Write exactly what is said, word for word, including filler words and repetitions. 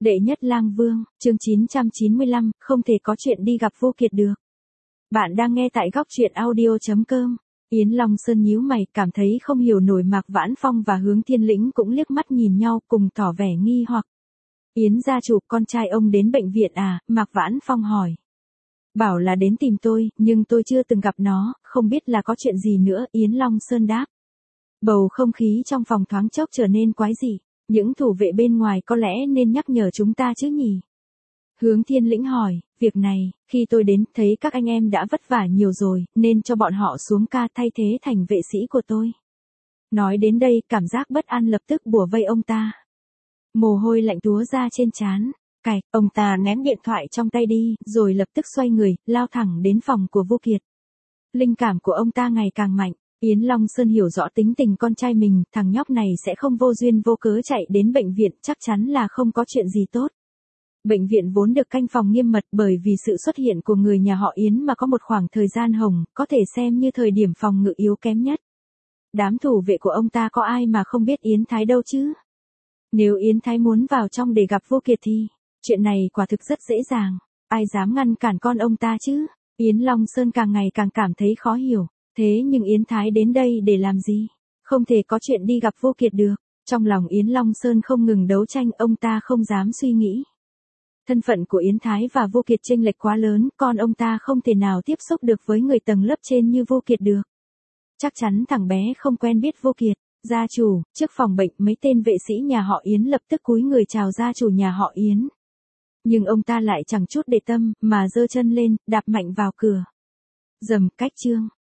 Đệ nhất lang vương, chương chín trăm chín mươi lăm, không thể có chuyện đi gặp Vô Kiệt được. Bạn đang nghe tại góc truyện audio chấm com. Yến Long Sơn nhíu mày, cảm thấy không hiểu nổi. Mạc Vãn Phong và Hướng Thiên Lĩnh cũng liếc mắt nhìn nhau, cùng tỏ vẻ nghi hoặc. Yến gia chủ, con trai ông đến bệnh viện à? Mạc Vãn Phong hỏi. Bảo là đến tìm tôi, nhưng tôi chưa từng gặp nó, không biết là có chuyện gì nữa. Yến Long Sơn đáp. Bầu không khí trong phòng thoáng chốc trở nên quái dị. Những thủ vệ bên ngoài có lẽ nên nhắc nhở chúng ta chứ nhỉ? Hướng Thiên Lĩnh hỏi, việc này, khi tôi đến, thấy các anh em đã vất vả nhiều rồi, nên cho bọn họ xuống ca thay thế thành vệ sĩ của tôi. Nói đến đây, cảm giác bất an lập tức bủa vây ông ta. Mồ hôi lạnh túa ra trên trán. Cạch, ông ta ném điện thoại trong tay đi, rồi lập tức xoay người, lao thẳng đến phòng của Vô Kiệt. Linh cảm của ông ta ngày càng mạnh. Yến Long Sơn hiểu rõ tính tình con trai mình, thằng nhóc này sẽ không vô duyên vô cớ chạy đến bệnh viện, chắc chắn là không có chuyện gì tốt. Bệnh viện vốn được canh phòng nghiêm mật, bởi vì sự xuất hiện của người nhà họ Yến mà có một khoảng thời gian hồng, có thể xem như thời điểm phòng ngự yếu kém nhất. Đám thủ vệ của ông ta có ai mà không biết Yến Thái đâu chứ? Nếu Yến Thái muốn vào trong để gặp Vô Kiệt thì, chuyện này quả thực rất dễ dàng, ai dám ngăn cản con ông ta chứ? Yến Long Sơn càng ngày càng cảm thấy khó hiểu. Thế nhưng Yến Thái đến đây để làm gì? Không thể có chuyện đi gặp Vô Kiệt được. Trong lòng Yến Long Sơn không ngừng đấu tranh, ông ta không dám suy nghĩ. Thân phận của Yến Thái và Vô Kiệt chênh lệch quá lớn, con ông ta không thể nào tiếp xúc được với người tầng lớp trên như Vô Kiệt được. Chắc chắn thằng bé không quen biết Vô Kiệt. Gia chủ, trước phòng bệnh, mấy tên vệ sĩ nhà họ Yến lập tức cúi người chào gia chủ nhà họ Yến. Nhưng ông ta lại chẳng chút để tâm, mà giơ chân lên, đạp mạnh vào cửa. Dầm, cách chương.